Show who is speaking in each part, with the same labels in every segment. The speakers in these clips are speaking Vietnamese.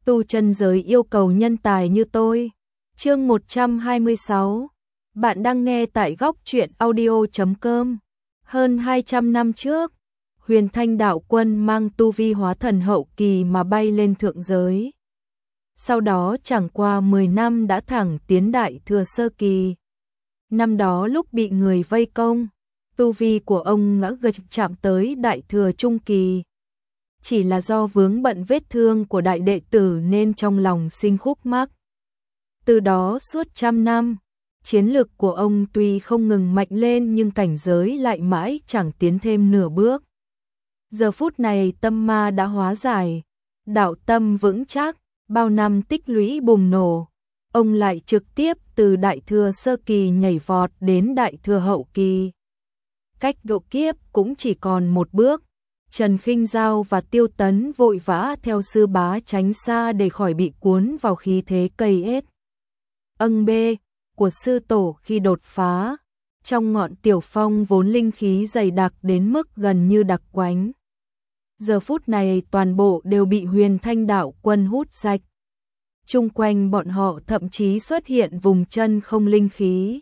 Speaker 1: tu chân giới yêu cầu nhân tài như tôi. Chương 126. Bạn đang nghe tại góc truyện audio.com. Hơn 200 năm trước, Huyền Thanh đạo quân mang tu vi hóa thần hậu kỳ mà bay lên thượng giới. Sau đó chẳng qua 10 năm đã thẳng tiến đại thừa sơ kỳ. Năm đó lúc bị người vây công, tu vi của ông ngã gật chạm tới đại thừa trung kỳ. Chỉ là do vướng bận vết thương của đại đệ tử nên trong lòng sinh khúc mắc. Từ đó suốt trăm năm, chiến lực của ông tuy không ngừng mạnh lên nhưng cảnh giới lại mãi chẳng tiến thêm nửa bước. Giờ phút này tâm ma đã hóa giải, đạo tâm vững chắc, bao năm tích lũy bùng nổ. Ông lại trực tiếp từ đại thừa sơ kỳ nhảy vọt đến đại thừa hậu kỳ. Cách độ kiếp cũng chỉ còn một bước. Trần Khinh Giao và Tiêu Tấn vội vã theo sư bá tránh xa để khỏi bị cuốn vào khí thế cây ết. Âng bê của sư tổ khi đột phá, trong ngọn tiểu phong vốn linh khí dày đặc đến mức gần như đặc quánh. Giờ phút này toàn bộ đều bị Huyền Thanh đạo quân hút sạch. Chung quanh bọn họ thậm chí xuất hiện vùng chân không linh khí.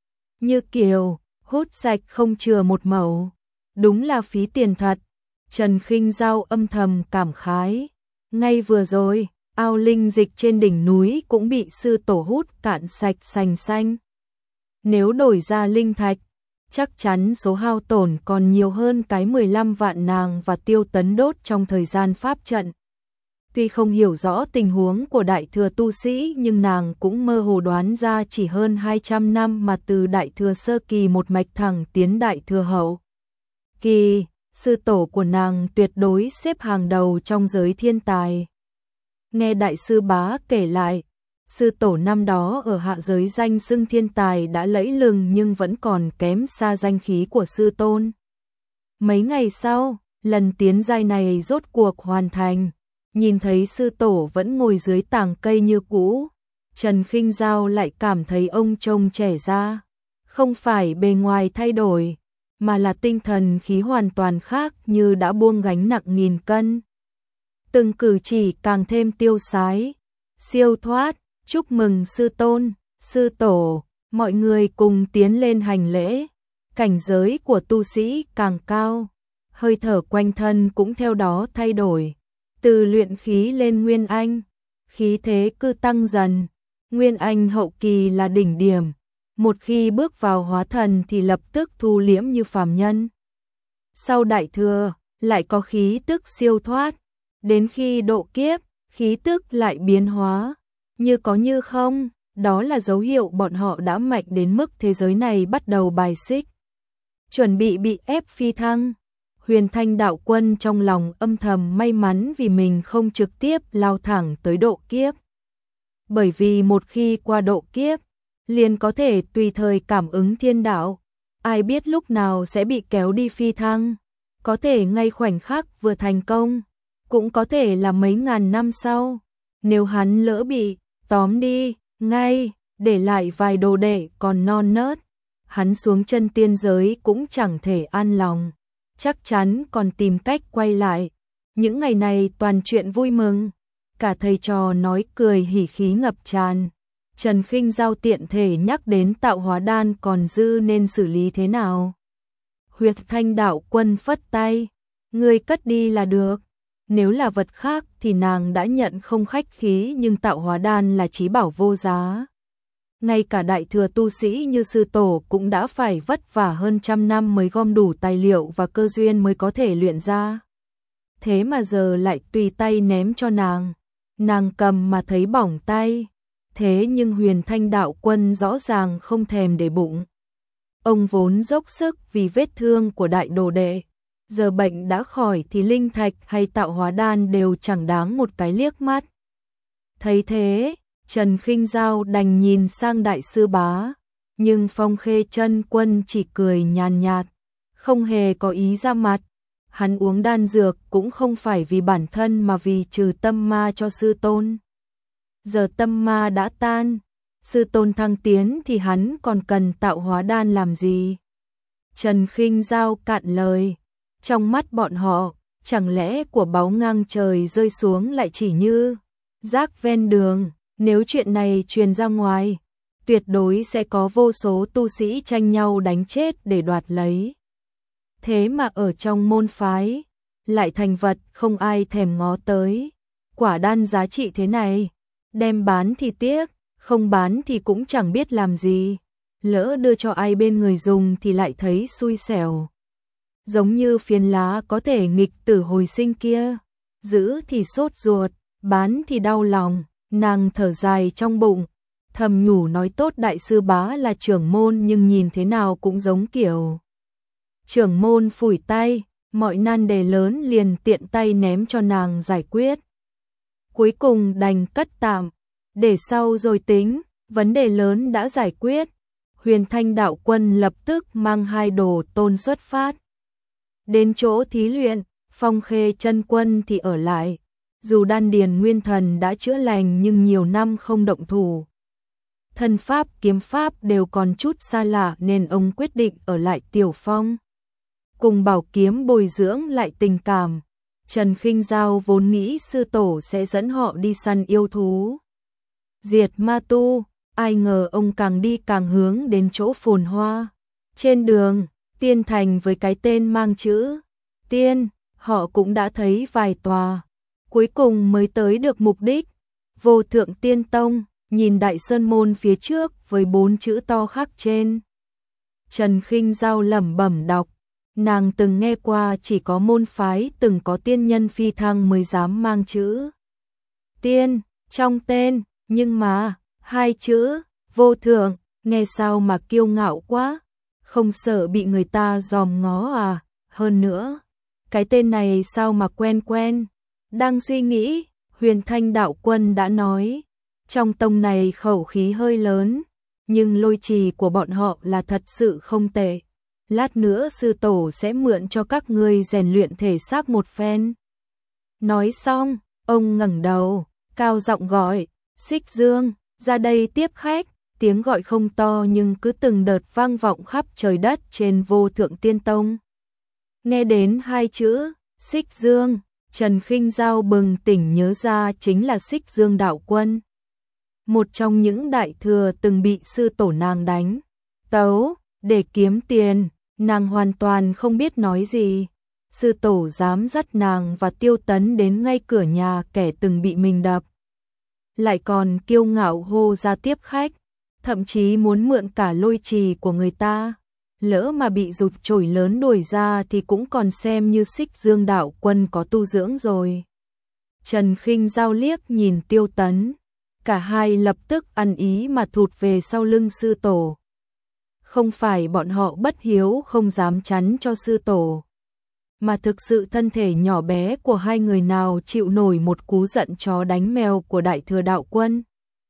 Speaker 1: Như kiểu, hút sạch không chừa một mẩu. Đúng là phí tiền thật. Trần Khinh Giao âm thầm cảm khái. Ngay vừa rồi, ao linh dịch trên đỉnh núi cũng bị sư tổ hút cạn sạch sành xanh. Nếu đổi ra linh thạch, chắc chắn số hao tổn còn nhiều hơn cái 15 vạn nàng và Tiêu Tấn đốt trong thời gian pháp trận. Tuy không hiểu rõ tình huống của đại thừa tu sĩ nhưng nàng cũng mơ hồ đoán ra chỉ hơn 200 năm mà từ đại thừa sơ kỳ một mạch thẳng tiến đại thừa hậu kỳ, sư tổ của nàng tuyệt đối xếp hàng đầu trong giới thiên tài. Nghe đại sư bá kể lại, sư tổ năm đó ở hạ giới danh xưng thiên tài đã lẫy lừng nhưng vẫn còn kém xa danh khí của sư tôn. Mấy ngày sau, lần tiến giai này rốt cuộc hoàn thành. Nhìn thấy sư tổ vẫn ngồi dưới tàng cây như cũ, Trần Khinh Giao lại cảm thấy ông trông trẻ ra. Không phải bề ngoài thay đổi, mà là tinh thần khí hoàn toàn khác như đã buông gánh nặng nghìn cân. Từng cử chỉ càng thêm tiêu sái, siêu thoát, chúc mừng sư tôn, sư tổ, mọi người cùng tiến lên hành lễ. Cảnh giới của tu sĩ càng cao, hơi thở quanh thân cũng theo đó thay đổi. Từ luyện khí lên Nguyên Anh, khí thế cứ tăng dần. Nguyên Anh hậu kỳ là đỉnh điểm, một khi bước vào hóa thần thì lập tức thu liễm như phàm nhân. Sau đại thừa, lại có khí tức siêu thoát, đến khi độ kiếp, khí tức lại biến hóa, như có như không, đó là dấu hiệu bọn họ đã mạnh đến mức thế giới này bắt đầu bài xích. Chuẩn bị ép phi thăng. Huyền Thanh đạo quân trong lòng âm thầm may mắn vì mình không trực tiếp lao thẳng tới độ kiếp. Bởi vì một khi qua độ kiếp, liền có thể tùy thời cảm ứng thiên đạo. Ai biết lúc nào sẽ bị kéo đi phi thăng. Có thể ngay khoảnh khắc vừa thành công, cũng có thể là mấy ngàn năm sau. Nếu hắn lỡ bị tóm đi, ngay, để lại vài đồ đệ còn non nớt, hắn xuống chân tiên giới cũng chẳng thể an lòng. Chắc chắn còn tìm cách quay lại. Những ngày này toàn chuyện vui mừng, cả thầy trò nói cười hỉ khí ngập tràn. Trần Khinh Giao tiện thể nhắc đến tạo hóa đan còn dư nên xử lý thế nào. Huyền Thanh đạo quân phất tay, người cất đi là được. Nếu là vật khác thì nàng đã nhận không khách khí nhưng tạo hóa đan là chí bảo vô giá. Ngay cả đại thừa tu sĩ như sư tổ cũng đã phải vất vả hơn trăm năm mới gom đủ tài liệu và cơ duyên mới có thể luyện ra. Thế mà giờ lại tùy tay ném cho nàng. Nàng cầm mà thấy bỏng tay. Thế nhưng Huyền Thanh đạo quân rõ ràng không thèm để bụng. Ông vốn dốc sức vì vết thương của đại đồ đệ. Giờ bệnh đã khỏi thì linh thạch hay tạo hóa đan đều chẳng đáng một cái liếc mắt. Thấy thế, Trần Khinh Giao đành nhìn sang đại sư bá, nhưng Phong Khê Chân Quân chỉ cười nhàn nhạt, không hề có ý ra mặt. Hắn uống đan dược cũng không phải vì bản thân mà vì trừ tâm ma cho sư tôn. Giờ tâm ma đã tan, sư tôn thăng tiến thì hắn còn cần tạo hóa đan làm gì? Trần Khinh Giao cạn lời, trong mắt bọn họ, chẳng lẽ của báu ngang trời rơi xuống lại chỉ như rác ven đường, nếu chuyện này truyền ra ngoài, tuyệt đối sẽ có vô số tu sĩ tranh nhau đánh chết để đoạt lấy. Thế mà ở trong môn phái, lại thành vật không ai thèm ngó tới. Quả đan giá trị thế này, đem bán thì tiếc, không bán thì cũng chẳng biết làm gì. Lỡ đưa cho ai bên người dùng thì lại thấy xui xẻo. Giống như phiến lá có thể nghịch tử hồi sinh kia, giữ thì sốt ruột, bán thì đau lòng. Nàng thở dài trong bụng, thầm nhủ nói tốt đại sư bá là trưởng môn nhưng nhìn thế nào cũng giống kiểu trưởng môn phủi tay, mọi nan đề lớn liền tiện tay ném cho nàng giải quyết. Cuối cùng đành cất tạm, để sau rồi tính, vấn đề lớn đã giải quyết. Huyền Thanh đạo quân lập tức mang 2 đồ tôn xuất phát. Đến chỗ thí luyện, Phong Khê chân quân thì ở lại. Dù đan điền nguyên thần đã chữa lành nhưng nhiều năm không động thủ. Thân pháp kiếm pháp đều còn chút xa lạ nên ông quyết định ở lại Tiểu Phong. Cùng bảo kiếm bồi dưỡng lại tình cảm. Trần Khinh Giao vốn nghĩ sư tổ sẽ dẫn họ đi săn yêu thú, diệt ma tu, ai ngờ ông càng đi càng hướng đến chỗ phồn hoa. Trên đường, Tiên Thành với cái tên mang chữ Tiên, họ cũng đã thấy vài tòa. Cuối cùng mới tới được mục đích, Vô Thượng Tiên Tông, nhìn đại sơn môn phía trước với 4 chữ to khắc trên. Trần Khinh Giao lẩm bẩm đọc, nàng từng nghe qua chỉ có môn phái từng có tiên nhân phi thăng mới dám mang chữ Tiên trong tên, nhưng mà 2 chữ Vô Thượng, nghe sao mà kiêu ngạo quá, không sợ bị người ta dòm ngó à, hơn nữa, cái tên này sao mà quen quen. Đang suy nghĩ, Huyền Thanh đạo quân đã nói, trong tông này khẩu khí hơi lớn, nhưng lôi trì của bọn họ là thật sự không tệ. Lát nữa sư tổ sẽ mượn cho các ngươi rèn luyện thể xác một phen. Nói xong, ông ngẩng đầu, cao giọng gọi, Xích Dương, ra đây tiếp khách. Tiếng gọi không to nhưng cứ từng đợt vang vọng khắp trời đất trên Vô Thượng Tiên Tông. Nghe đến 2 chữ, Xích Dương, Trần Khinh Giao bừng tỉnh nhớ ra chính là Xích Dương đạo quân. Một trong những đại thừa từng bị sư tổ nàng đánh tấu, để kiếm tiền, nàng hoàn toàn không biết nói gì. Sư tổ dám dắt nàng và Tiêu Tấn đến ngay cửa nhà kẻ từng bị mình đập. Lại còn kiêu ngạo hô ra tiếp khách, thậm chí muốn mượn cả lôi trì của người ta. Lỡ mà bị rụt chổi lớn đuổi ra thì cũng còn xem như Xích Dương đạo quân có tu dưỡng rồi. Trần Khinh Giao liếc nhìn Tiêu Tấn, cả hai lập tức ăn ý mà thụt về sau lưng sư tổ. Không phải bọn họ bất hiếu không dám chắn cho sư tổ, mà thực sự thân thể nhỏ bé của hai người nào chịu nổi một cú giận chó đánh mèo của đại thừa đạo quân.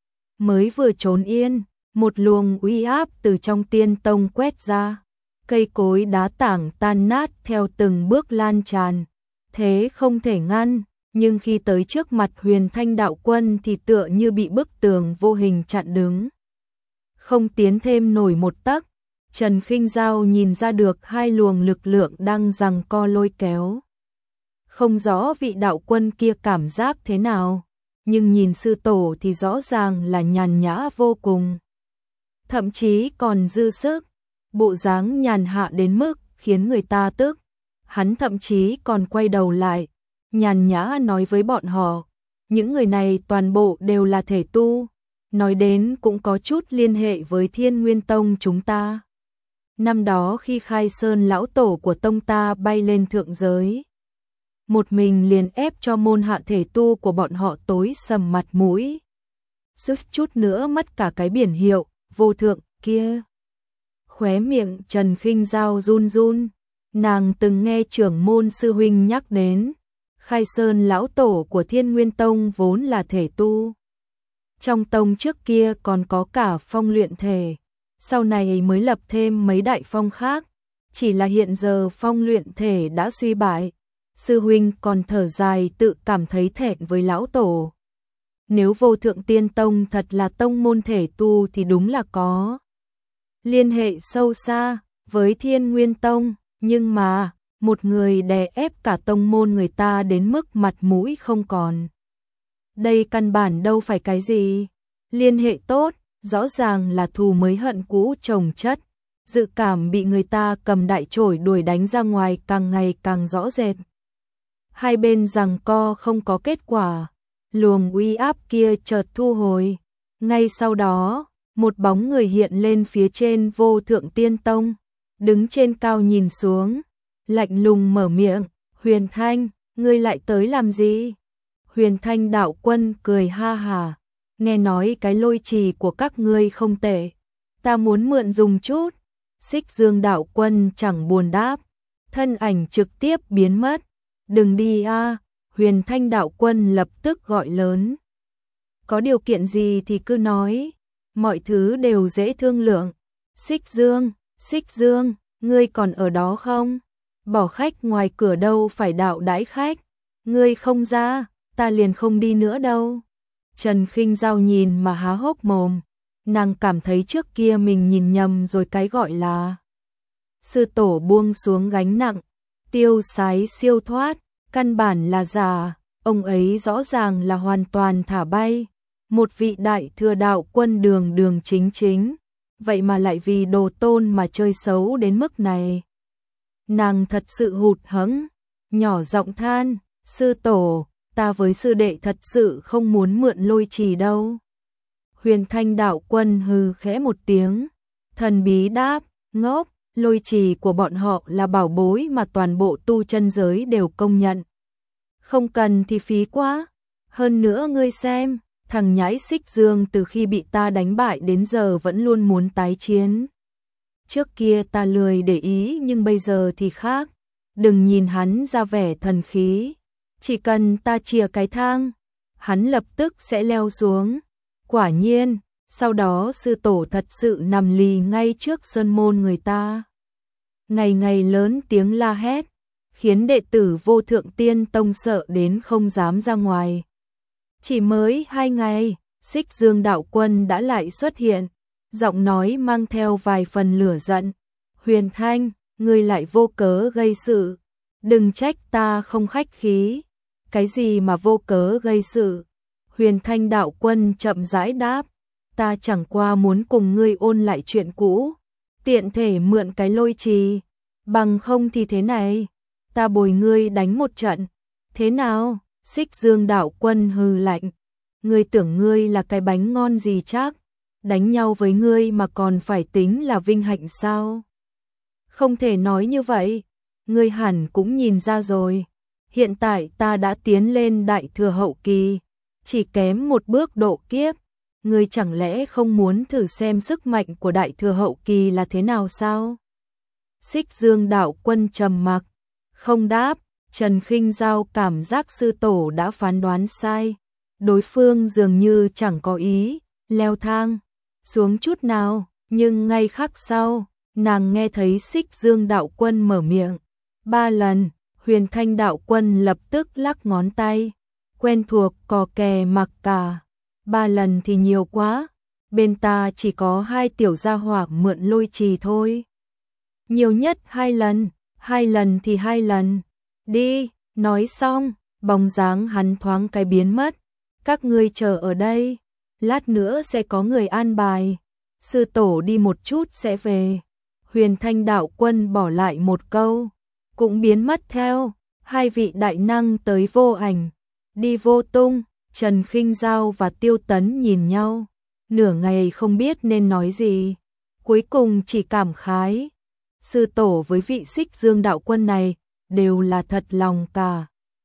Speaker 1: Mới vừa trốn yên, một luồng uy áp từ trong Tiên Tông quét ra, cây cối đá tảng tan nát theo từng bước lan tràn, thế không thể ngăn, nhưng khi tới trước mặt Huyền Thanh đạo quân thì tựa như bị bức tường vô hình chặn đứng. Không tiến thêm nổi một tấc, Trần Khinh Giao nhìn ra được 2 luồng lực lượng đang giằng co lôi kéo. Không rõ vị đạo quân kia cảm giác thế nào, nhưng nhìn sư tổ thì rõ ràng là nhàn nhã vô cùng. Thậm chí còn dư sức, bộ dáng nhàn hạ đến mức khiến người ta tức. Hắn thậm chí còn quay đầu lại, nhàn nhã nói với bọn họ, những người này toàn bộ đều là thể tu, nói đến cũng có chút liên hệ với Thiên Nguyên Tông chúng ta. Năm đó khi Khai Sơn lão tổ của tông ta bay lên thượng giới, một mình liền ép cho môn hạ thể tu của bọn họ tối sầm mặt mũi, suýt chút nữa mất cả cái biển hiệu Vô Thượng kia. Khóe miệng Trần Khinh Giao run run, nàng từng nghe trưởng môn sư huynh nhắc đến, Khai Sơn lão tổ của Thiên Nguyên Tông vốn là thể tu. Trong tông trước kia còn có cả phong luyện thể, sau này mới lập thêm mấy đại phong khác, chỉ là hiện giờ phong luyện thể đã suy bại. Sư huynh còn thở dài tự cảm thấy thẹn với lão tổ. Nếu Vô Thượng Tiên Tông thật là tông môn thể tu thì đúng là có liên hệ sâu xa với Thiên Nguyên Tông, nhưng mà một người đè ép cả tông môn người ta đến mức mặt mũi không còn. Đây căn bản đâu phải cái gì. Liên hệ tốt, rõ ràng là thù mới hận cũ chồng chất. Dự cảm bị người ta cầm đại chổi đuổi đánh ra ngoài càng ngày càng rõ rệt. Hai bên giằng co không có kết quả. Luồng uy áp kia chợt thu hồi. Ngay sau đó, một bóng người hiện lên phía trên Vô Thượng Tiên Tông. Đứng trên cao nhìn xuống, lạnh lùng mở miệng, Huyền Thanh, ngươi lại tới làm gì? Huyền Thanh đạo quân cười ha hà, nghe nói cái lôi trì của các ngươi không tệ, ta muốn mượn dùng chút. Xích Dương đạo quân chẳng buồn đáp, thân ảnh trực tiếp biến mất. Đừng đi a, Huyền Thanh đạo quân lập tức gọi lớn. Có điều kiện gì thì cứ nói, mọi thứ đều dễ thương lượng. Xích Dương, ngươi còn ở đó không? Bỏ khách ngoài cửa đâu phải đạo đãi khách, ngươi không ra, ta liền không đi nữa đâu. Trần Khinh Giao nhìn mà há hốc mồm, nàng cảm thấy trước kia mình nhìn nhầm rồi, cái gọi là sư tổ buông xuống gánh nặng, tiêu sái siêu thoát, căn bản là giả, ông ấy rõ ràng là hoàn toàn thả bay. Một vị đại thừa đạo quân đường đường chính chính, vậy mà lại vì đồ tôn mà chơi xấu đến mức này. Nàng thật sự hụt hẫng, nhỏ giọng than, sư tổ, ta với sư đệ thật sự không muốn mượn lôi trì đâu. Huyền Thanh đạo quân hừ khẽ một tiếng, thần bí đáp, ngốc, lôi trì của bọn họ là bảo bối mà toàn bộ tu chân giới đều công nhận. Không cần thì phí quá, hơn nữa ngươi xem, thằng nhãi Xích Dương từ khi bị ta đánh bại đến giờ vẫn luôn muốn tái chiến. Trước kia ta lười để ý nhưng bây giờ thì khác, đừng nhìn hắn ra vẻ thần khí, chỉ cần ta chìa cái thang, hắn lập tức sẽ leo xuống. Quả nhiên, sau đó sư tổ thật sự nằm lì ngay trước sơn môn người ta. Ngày ngày lớn tiếng la hét, khiến đệ tử Vô Thượng Tiên Tông sợ đến không dám ra ngoài. Chỉ mới 2 ngày, Xích Dương đạo quân đã lại xuất hiện, giọng nói mang theo vài phần lửa giận. Huyền Thanh, ngươi lại vô cớ gây sự, đừng trách ta không khách khí. Cái gì mà vô cớ gây sự? Huyền Thanh đạo quân chậm rãi đáp, ta chẳng qua muốn cùng ngươi ôn lại chuyện cũ, tiện thể mượn cái lôi trì, bằng không thì thế này, ta bồi ngươi đánh một trận, thế nào? Xích Dương đạo quân hừ lạnh, ngươi tưởng ngươi là cái bánh ngon gì chắc, đánh nhau với ngươi mà còn phải tính là vinh hạnh sao? Không thể nói như vậy, ngươi hẳn cũng nhìn ra rồi, hiện tại ta đã tiến lên đại thừa hậu kỳ, chỉ kém một bước độ kiếp, ngươi chẳng lẽ không muốn thử xem sức mạnh của đại thừa hậu kỳ là thế nào sao? Xích Dương đạo quân trầm mặc, không đáp. Trần Khinh Giao cảm giác sư tổ đã phán đoán sai, đối phương dường như chẳng có ý leo thang xuống chút nào, nhưng ngay khắc sau, nàng nghe thấy Xích Dương đạo quân mở miệng 3 lần. Huyền Thanh đạo quân lập tức lắc ngón tay, quen thuộc cò kè mặc cả, 3 lần thì nhiều quá, bên ta chỉ có 2 tiểu gia hỏa mượn lôi trì thôi. Nhiều nhất 2 lần, 2 lần thì 2 lần. Đi, nói xong, bóng dáng hắn thoáng cái biến mất. Các ngươi chờ ở đây, lát nữa sẽ có người an bài. Sư tổ đi một chút sẽ về. Huyền Thanh đạo quân bỏ lại một câu, cũng biến mất theo. 2 vị đại năng tới vô ảnh, đi vô tung. Trần Khinh Giao và Tiêu Tấn nhìn nhau, nửa ngày không biết nên nói gì. Cuối cùng chỉ cảm khái, sư tổ với vị Xích Dương đạo quân này đều là thật lòng cả.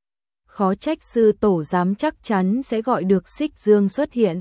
Speaker 1: Khó trách sư tổ dám chắc chắn sẽ gọi được Xích Dương xuất hiện.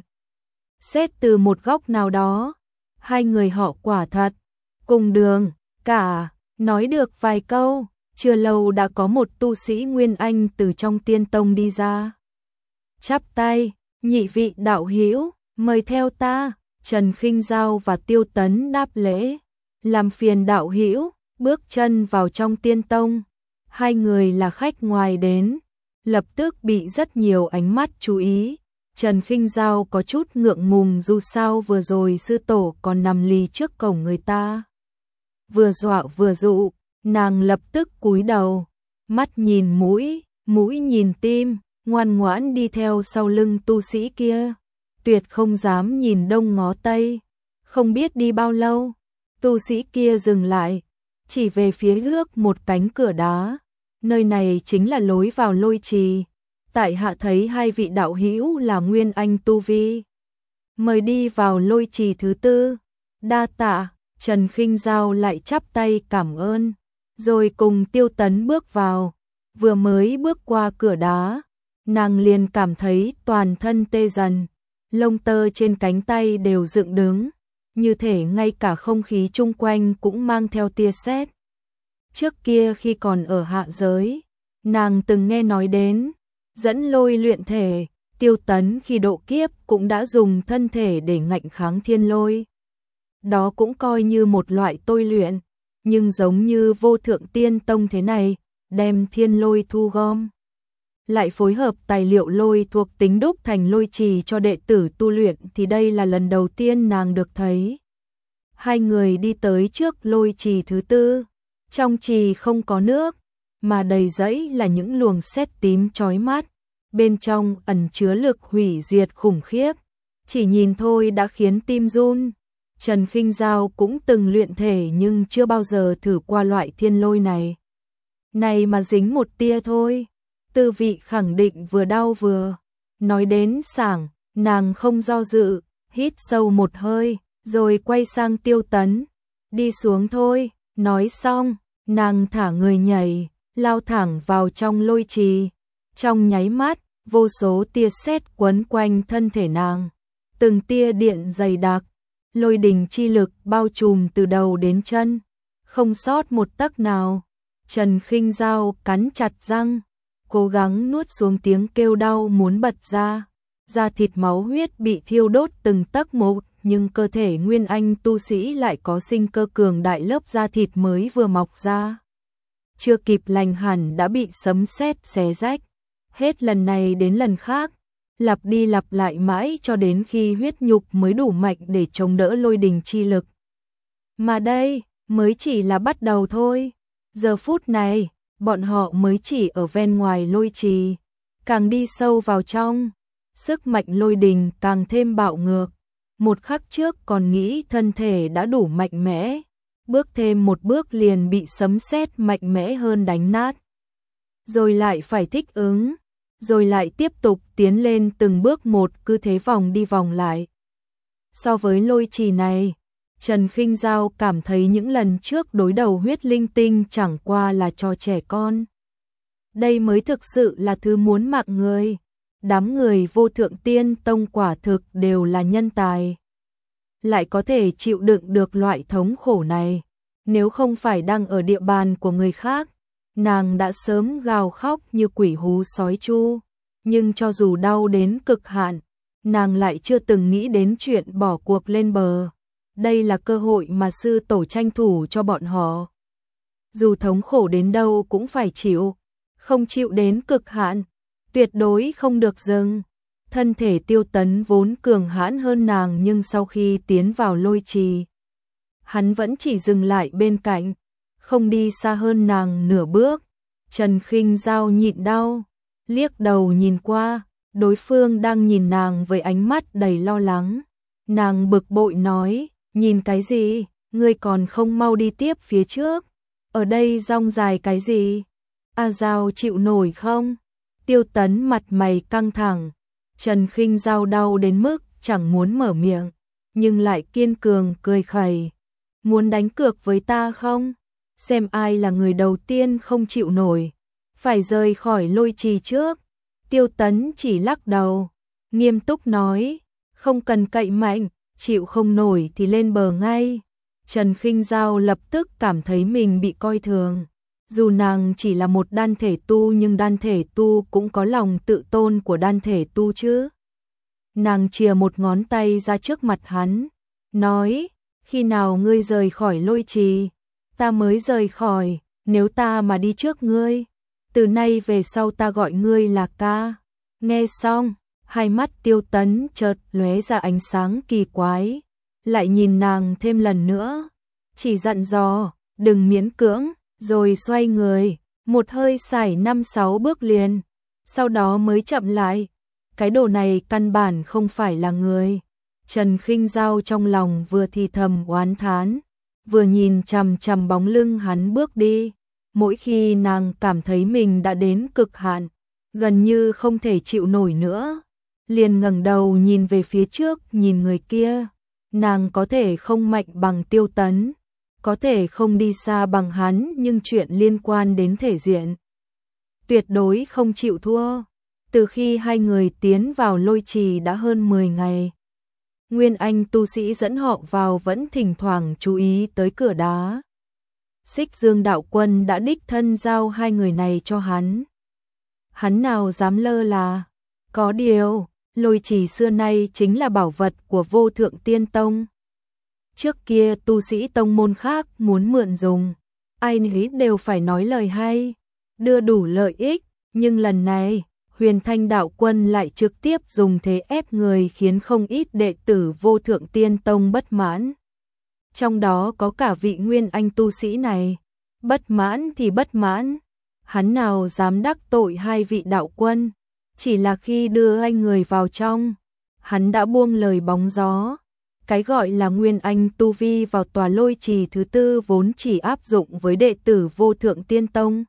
Speaker 1: Xét từ một góc nào đó, 2 người họ quả thật cùng đường cả. Nói được vài câu, chưa lâu đã có một tu sĩ Nguyên Anh từ trong Tiên Tông đi ra. Chắp tay, nhị vị đạo hữu, mời theo ta. Trần Khinh Giao và Tiêu Tấn đáp lễ, làm phiền đạo hữu. Bước chân vào trong Tiên Tông, 2 người là khách ngoài đến, lập tức bị rất nhiều ánh mắt chú ý. Trần Khinh Giao có chút ngượng ngùng, dù sao vừa rồi sư tổ còn nằm lì trước cổng người ta. Vừa dọa vừa dụ, nàng lập tức cúi đầu, mắt nhìn mũi, mũi nhìn tim, ngoan ngoãn đi theo sau lưng tu sĩ kia, tuyệt không dám nhìn đông ngó tây. Không biết đi bao lâu, tu sĩ kia dừng lại, chỉ về phía trước một cánh cửa đá, nơi này chính là lối vào lôi trì. Tại hạ thấy hai vị đạo hữu là nguyên anh tu vi, mời đi vào lôi trì thứ tư. Đa tạ. Trần Khinh Dao lại chắp tay cảm ơn, rồi cùng Tiêu Tấn bước vào. Vừa mới bước qua cửa đá, nàng liền cảm thấy toàn thân tê dần, lông tơ trên cánh tay đều dựng đứng, như thể ngay cả không khí chung quanh cũng mang theo tia sét. Trước kia khi còn ở hạ giới, nàng từng nghe nói đến dẫn lôi luyện thể, Tiêu Tấn khi độ kiếp cũng đã dùng thân thể để ngạnh kháng thiên lôi. Đó cũng coi như một loại tôi luyện, nhưng giống như Vô Thượng Tiên Tông thế này, đem thiên lôi thu gom, lại phối hợp tài liệu lôi thuộc tính đúc thành lôi trì cho đệ tử tu luyện thì đây là lần đầu tiên nàng được thấy. Hai người đi tới trước lôi trì thứ tư, trong trì không có nước, mà đầy rẫy là những luồng sét tím chói mắt, bên trong ẩn chứa lực hủy diệt khủng khiếp, chỉ nhìn thôi đã khiến tim run. Trần Khinh Dao cũng từng luyện thể nhưng chưa bao giờ thử qua loại thiên lôi này. Này mà dính một tia thôi, tư vị khẳng định vừa đau vừa. Nói đến sảng, nàng không do dự, hít sâu một hơi, rồi quay sang Tiêu Tấn. Đi xuống thôi, nói xong, nàng thả người nhảy, lao thẳng vào trong lôi trì. Trong nháy mắt, vô số tia sét quấn quanh thân thể nàng. Từng tia điện dày đặc, lôi đình chi lực bao trùm từ đầu đến chân, không sót một tấc nào. Trần Khinh Dao cắn chặt răng, cố gắng nuốt xuống tiếng kêu đau muốn bật ra. Da thịt máu huyết bị thiêu đốt từng tấc một, nhưng cơ thể nguyên anh tu sĩ lại có sinh cơ cường đại, lớp da thịt mới vừa mọc ra, chưa kịp lành hẳn đã bị sấm sét xé rách. Hết lần này đến lần khác, lặp đi lặp lại mãi cho đến khi huyết nhục mới đủ mạnh để chống đỡ lôi đình chi lực. Mà đây mới chỉ là bắt đầu thôi. Giờ phút này, bọn họ mới chỉ ở ven ngoài lôi trì, càng đi sâu vào trong, sức mạnh lôi đình càng thêm bạo ngược. Một khắc trước còn nghĩ thân thể đã đủ mạnh mẽ, bước thêm một bước liền bị sấm sét mạnh mẽ hơn đánh nát. Rồi lại phải thích ứng, rồi lại tiếp tục tiến lên từng bước một, cứ thế vòng đi vòng lại. So với lôi trì này, Trần Khinh Dao cảm thấy những lần trước đối đầu huyết linh tinh chẳng qua là trò trẻ con. Đây mới thực sự là thứ muốn mạng người. Đám người Vô Thượng Tiên Tông quả thực đều là nhân tài, lại có thể chịu đựng được loại thống khổ này. Nếu không phải đang ở địa bàn của người khác, nàng đã sớm gào khóc như quỷ hú sói chu. Nhưng cho dù đau đến cực hạn, nàng lại chưa từng nghĩ đến chuyện bỏ cuộc lên bờ. Đây là cơ hội mà sư tổ tranh thủ cho bọn họ. Dù thống khổ đến đâu cũng phải chịu, không chịu đến cực hạn, tuyệt đối không được dừng. Thân thể Tiêu Tấn vốn cường hãn hơn nàng, nhưng sau khi tiến vào lôi trì, hắn vẫn chỉ dừng lại bên cạnh, không đi xa hơn nàng nửa bước. Trần Khinh Dao nhịn đau, liếc đầu nhìn qua, đối phương đang nhìn nàng với ánh mắt đầy lo lắng. Nàng bực bội nói, nhìn cái gì, ngươi còn không mau đi tiếp phía trước, ở đây rong dài cái gì? A Dao chịu nổi không? Tiêu Tấn mặt mày căng thẳng, Trần Khinh Dao đau đến mức chẳng muốn mở miệng, nhưng lại kiên cường cười khẩy. Muốn đánh cược với ta không? Xem ai là người đầu tiên không chịu nổi, phải rời khỏi lôi trì trước. Tiêu Tấn chỉ lắc đầu, nghiêm túc nói, không cần cậy mạnh, chịu không nổi thì lên bờ ngay. Trần Khinh Dao lập tức cảm thấy mình bị coi thường. Dù nàng chỉ là một đan thể tu, nhưng đan thể tu cũng có lòng tự tôn của đan thể tu chứ. Nàng chìa một ngón tay ra trước mặt hắn, nói, khi nào ngươi rời khỏi lôi trì, ta mới rời khỏi. Nếu ta mà đi trước ngươi, từ nay về sau ta gọi ngươi là ca. Nghe xong, hai mắt Tiêu Tấn chợt lóe ra ánh sáng kỳ quái, lại nhìn nàng thêm lần nữa, chỉ dặn dò, đừng miễn cưỡng, rồi xoay người, một hơi sải 5-6 bước liền. sau đó mới chậm lại. Cái đồ này căn bản không phải là người. Trần Khinh Dao trong lòng vừa thì thầm oán thán, vừa nhìn chằm chằm bóng lưng hắn bước đi. Mỗi khi nàng cảm thấy mình đã đến cực hạn, gần như không thể chịu nổi nữa, liền ngẩng đầu nhìn về phía trước, nhìn người kia. Nàng có thể không mạnh bằng Tiêu Tấn, có thể không đi xa bằng hắn, nhưng chuyện liên quan đến thể diện, tuyệt đối không chịu thua. Từ khi hai người tiến vào Lôi Trì đã hơn 10 ngày, Nguyên Anh tu sĩ dẫn họ vào vẫn thỉnh thoảng chú ý tới cửa đá. Xích Dương đạo quân đã đích thân giao hai người này cho hắn. Hắn nào dám lơ là. Có điều, Lôi Trì xưa nay chính là bảo vật của Vô Thượng Tiên Tông. Trước kia tu sĩ tông môn khác muốn mượn dùng, ai nấy đều phải nói lời hay, đưa đủ lợi ích, nhưng lần này, Huyền Thanh đạo quân lại trực tiếp dùng thế ép người, khiến không ít đệ tử Vô Thượng Tiên Tông bất mãn. Trong đó có cả vị Nguyên Anh tu sĩ này. Bất mãn thì bất mãn, hắn nào dám đắc tội hai vị đạo quân. Chỉ là khi đưa hai người vào trong, hắn đã buông lời bóng gió. Cái gọi là Nguyên Anh tu vi vào tòa Lôi Trì thứ tư vốn chỉ áp dụng với đệ tử Vô Thượng Tiên Tông.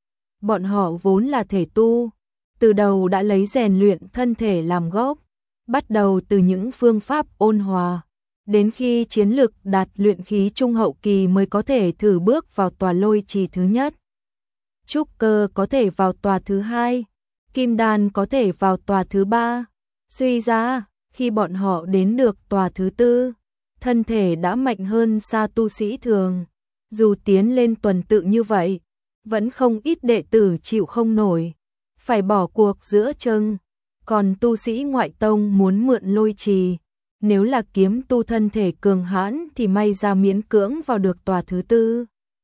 Speaker 1: Bọn họ vốn là thể tu, từ đầu đã lấy rèn luyện thân thể làm gốc, bắt đầu từ những phương pháp ôn hòa, đến khi chiến lực đạt luyện khí trung hậu kỳ mới có thể thử bước vào tòa Lôi Trì thứ nhất. Trúc cơ có thể vào tòa thứ hai, kim đan có thể vào tòa thứ ba. Suy ra, khi bọn họ đến được tòa thứ tư, thân thể đã mạnh hơn xa tu sĩ thường. Dù tiến lên tuần tự như vậy, vẫn không ít đệ tử chịu không nổi, phải bỏ cuộc giữa chừng. Còn tu sĩ ngoại tông muốn mượn Lôi Trì, nếu là kiếm tu thân thể cường hãn thì may ra miễn cưỡng vào được tòa thứ tư.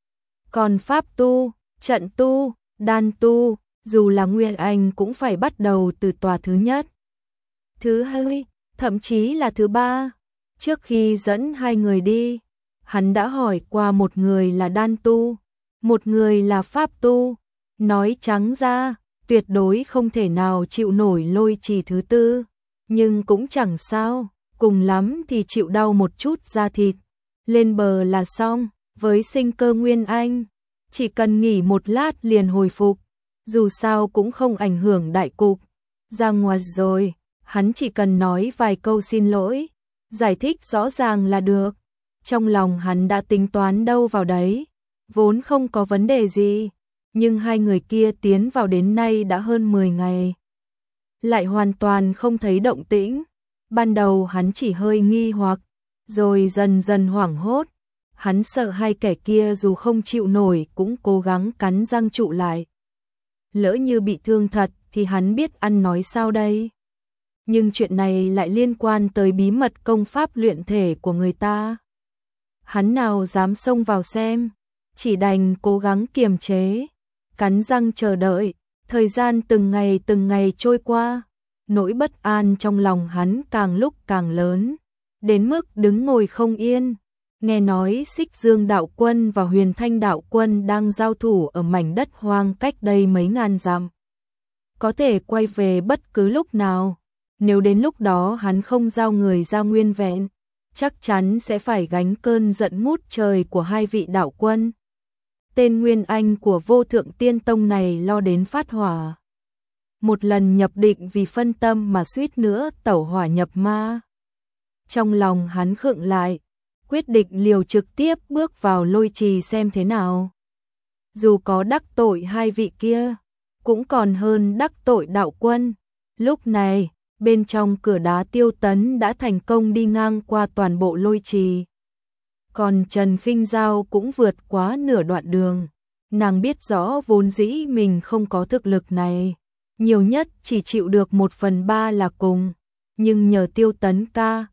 Speaker 1: Còn pháp tu, trận tu, đan tu, dù là Nguyên Anh cũng phải bắt đầu từ tòa thứ nhất, thứ hai, thậm chí là thứ ba. Trước khi dẫn hai người đi, hắn đã hỏi qua, một người là đan tu, một người là pháp tu. Nói trắng ra, tuyệt đối không thể nào chịu nổi Lôi Trì thứ tư, nhưng cũng chẳng sao, cùng lắm thì chịu đau một chút da thịt, lên bờ là xong. Với sinh cơ Nguyên Anh, chỉ cần nghỉ một lát liền hồi phục, dù sao cũng không ảnh hưởng đại cục. Ra ngoài rồi, hắn chỉ cần nói vài câu xin lỗi, giải thích rõ ràng là được. Trong lòng hắn đã tính toán đâu vào đấy, vốn không có vấn đề gì, nhưng hai người kia tiến vào đến nay đã hơn 10 ngày, lại hoàn toàn không thấy động tĩnh. Ban đầu hắn chỉ hơi nghi hoặc, rồi dần dần hoảng hốt. Hắn sợ hai kẻ kia dù không chịu nổi cũng cố gắng cắn răng trụ lại. Lỡ như bị thương thật thì hắn biết ăn nói sao đây. Nhưng chuyện này lại liên quan tới bí mật công pháp luyện thể của người ta. Hắn nào dám xông vào xem, chỉ đành cố gắng kiềm chế, cắn răng chờ đợi. Thời gian từng ngày trôi qua, nỗi bất an trong lòng hắn càng lúc càng lớn, đến mức đứng ngồi không yên. Nghe nói Xích Dương đạo quân và Huyền Thanh đạo quân đang giao thủ ở mảnh đất hoang cách đây mấy ngàn dặm, có thể quay về bất cứ lúc nào. Nếu đến lúc đó hắn không giao người ra nguyên vẹn, chắc chắn sẽ phải gánh cơn giận ngút trời của hai vị đạo quân. Tên Nguyên Anh của Vô Thượng Tiên Tông này lo đến phát hỏa. Một lần nhập định vì phân tâm mà suýt nữa tẩu hỏa nhập ma. Trong lòng hắn khựng lại, quyết định liều trực tiếp bước vào Lôi Trì xem thế nào. Dù có đắc tội hai vị kia, cũng còn hơn đắc tội đạo quân. Lúc này, bên trong cửa đá Tiêu Tấn đã thành công đi ngang qua toàn bộ Lôi Trì. Còn Trần Khinh Dao cũng vượt quá nửa đoạn đường. Nàng biết rõ vốn dĩ mình không có thực lực này, nhiều nhất chỉ chịu được 1/3 là cùng. Nhưng nhờ Tiêu Tấn ca,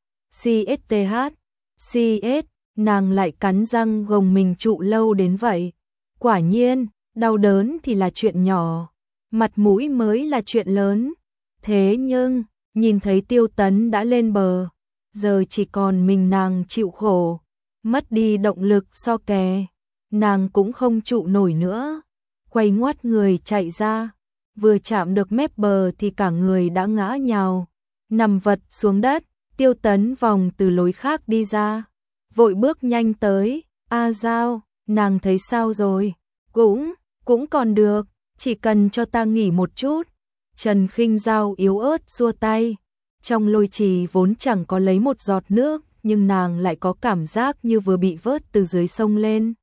Speaker 1: CS, nàng lại cắn răng gồng mình trụ lâu đến vậy. Quả nhiên, đau đớn thì là chuyện nhỏ, mặt mũi mới là chuyện lớn. Thế nhưng, nhìn thấy Tiêu Tấn đã lên bờ, giờ chỉ còn mình nàng chịu khổ, mất đi động lực so kè, nàng cũng không trụ nổi nữa, quay ngoắt người chạy ra. vừa chạm được mép bờ thì cả người đã ngã nhào, nằm vật xuống đất. Tiêu Tấn vòng từ lối khác đi ra, vội bước nhanh tới. A Giao, nàng thấy sao rồi? Cũng còn được, chỉ cần cho ta nghỉ một chút. Trần Khinh Giao yếu ớt xua tay, trong lôi trì vốn chẳng có lấy một giọt nước, nhưng nàng lại có cảm giác như vừa bị vớt từ dưới sông lên.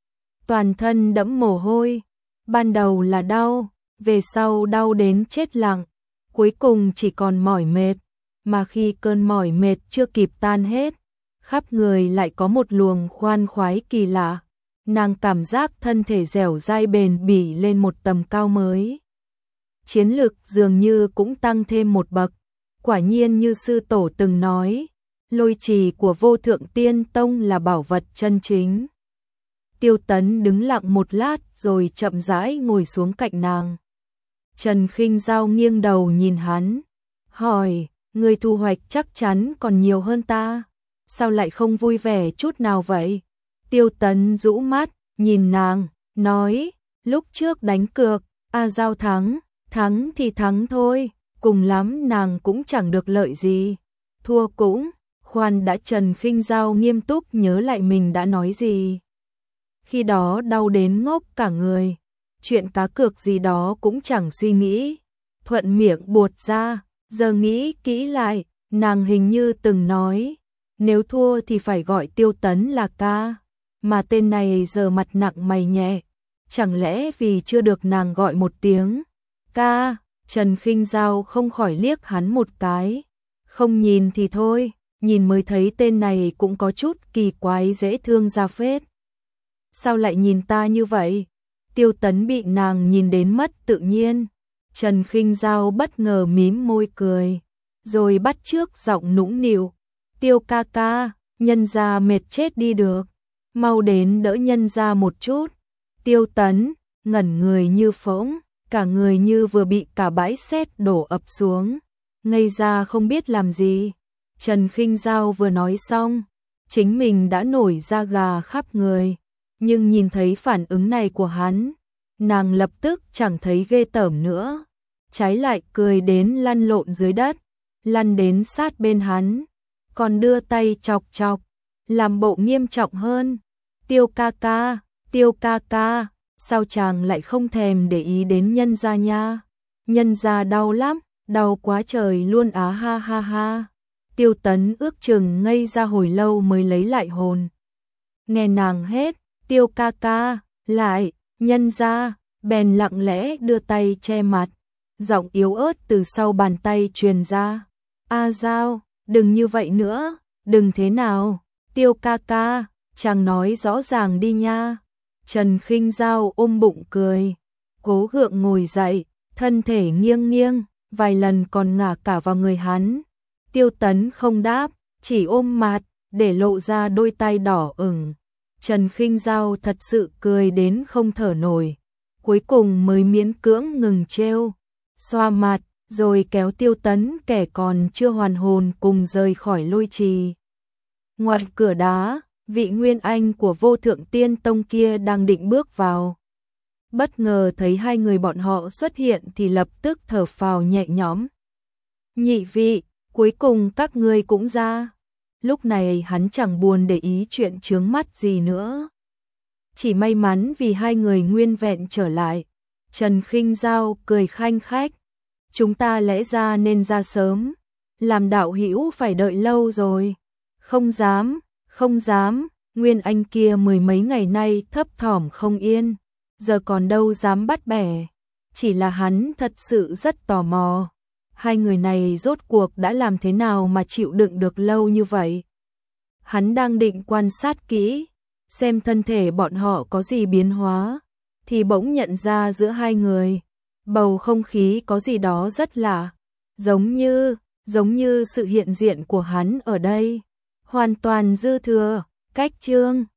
Speaker 1: Toàn thân đẫm mồ hôi, ban đầu là đau, về sau đau đến chết lặng, cuối cùng chỉ còn mỏi mệt, mà khi cơn mỏi mệt chưa kịp tan hết, khắp người lại có một luồng khoan khoái kỳ lạ. Nàng cảm giác thân thể dẻo dai bền bỉ lên một tầm cao mới. Chiến lực dường như cũng tăng thêm một bậc. Quả nhiên như sư tổ từng nói, lôi trì của Vô Thượng Tiên Tông là bảo vật chân chính. Tiêu Tấn đứng lặng một lát rồi chậm rãi ngồi xuống cạnh nàng. Trần Khinh Giao nghiêng đầu nhìn hắn, hỏi, người thu hoạch chắc chắn còn nhiều hơn ta, sao lại không vui vẻ chút nào vậy? Tiêu Tấn rũ mắt, nhìn nàng, nói, lúc trước đánh cược, A Giao thắng thì thắng thôi, cùng lắm nàng cũng chẳng được lợi gì, thua cũng, khoan đã. Trần Khinh Giao nghiêm túc nhớ lại mình đã nói gì. Khi đó đau đến ngốc cả người, chuyện cá cược gì đó cũng chẳng suy nghĩ, thuận miệng buột ra, giờ nghĩ kỹ lại, nàng hình như từng nói, nếu thua thì phải gọi Tiêu Tấn là ca, mà tên này giờ mặt nặng mày nhẹ, chẳng lẽ vì chưa được nàng gọi một tiếng ca? Trần Khinh Giao không khỏi liếc hắn một cái, không nhìn thì thôi, nhìn mới thấy tên này cũng có chút kỳ quái dễ thương ra phết. Sao lại nhìn ta như vậy? Tiêu Tấn bị nàng nhìn đến mất tự nhiên. Trần Khinh Giao bất ngờ mím môi cười, rồi bắt chước giọng nũng nịu, Tiêu ca ca, nhân gia mệt chết đi được, mau đến đỡ nhân gia một chút. Tiêu Tấn ngẩn người như phỗng, cả người như vừa bị cả bãi sét đổ ập xuống, ngây ra không biết làm gì. Trần Khinh Giao vừa nói xong, chính mình đã nổi da gà khắp người, nhưng nhìn thấy phản ứng này của hắn, nàng lập tức chẳng thấy ghê tởm nữa, trái lại cười đến lăn lộn dưới đất, lăn đến sát bên hắn, còn đưa tay chọc chọc, làm bộ nghiêm trọng hơn. Tiêu ca ca, sao chàng lại không thèm để ý đến nhân gia nha? Nhân gia đau lắm, đau quá trời luôn á, ha ha ha. Tiêu Tấn ước chừng ngây ra hồi lâu mới lấy lại hồn. Nghe nàng hết, Tiêu ca ca, lại, nhân gia, bèn lặng lẽ đưa tay che mặt, giọng yếu ớt từ sau bàn tay truyền ra. A Giao, đừng như vậy nữa, đừng thế nào, Tiêu ca ca, chàng nói rõ ràng đi nha. Trần Khinh Giao ôm bụng cười, cố gượng ngồi dậy, thân thể nghiêng nghiêng, vài lần còn ngả cả vào người hắn. Tiêu Tấn không đáp, chỉ ôm mặt, để lộ ra đôi tay đỏ ửng. Trần Khinh Giao thật sự cười đến không thở nổi, cuối cùng mới miễn cưỡng ngừng trêu, xoa mặt, rồi kéo Tiêu Tấn kẻ còn chưa hoàn hồn cùng rời khỏi lôi trì. Ngoài cửa đá, vị Nguyên Anh của Vô Thượng Tiên Tông kia đang định bước vào. Bất ngờ thấy hai người bọn họ xuất hiện thì lập tức thở phào nhẹ nhõm. Nhị vị, cuối cùng các ngươi cũng ra. Lúc này hắn chẳng buồn để ý chuyện chướng mắt gì nữa. Chỉ may mắn vì hai người nguyên vẹn trở lại. Trần Khinh Giao cười khanh khách. Chúng ta lẽ ra nên ra sớm. Làm đạo hữu phải đợi lâu rồi. Không dám, Nguyên Anh kia mười mấy ngày nay thấp thỏm không yên. Giờ còn đâu dám bắt bẻ. Chỉ là hắn thật sự rất tò mò. Hai người này rốt cuộc đã làm thế nào mà chịu đựng được lâu như vậy? Hắn đang định quan sát kỹ, xem thân thể bọn họ có gì biến hóa, thì bỗng nhận ra giữa hai người, bầu không khí có gì đó rất lạ, giống như sự hiện diện của hắn ở đây, hoàn toàn dư thừa, cách chương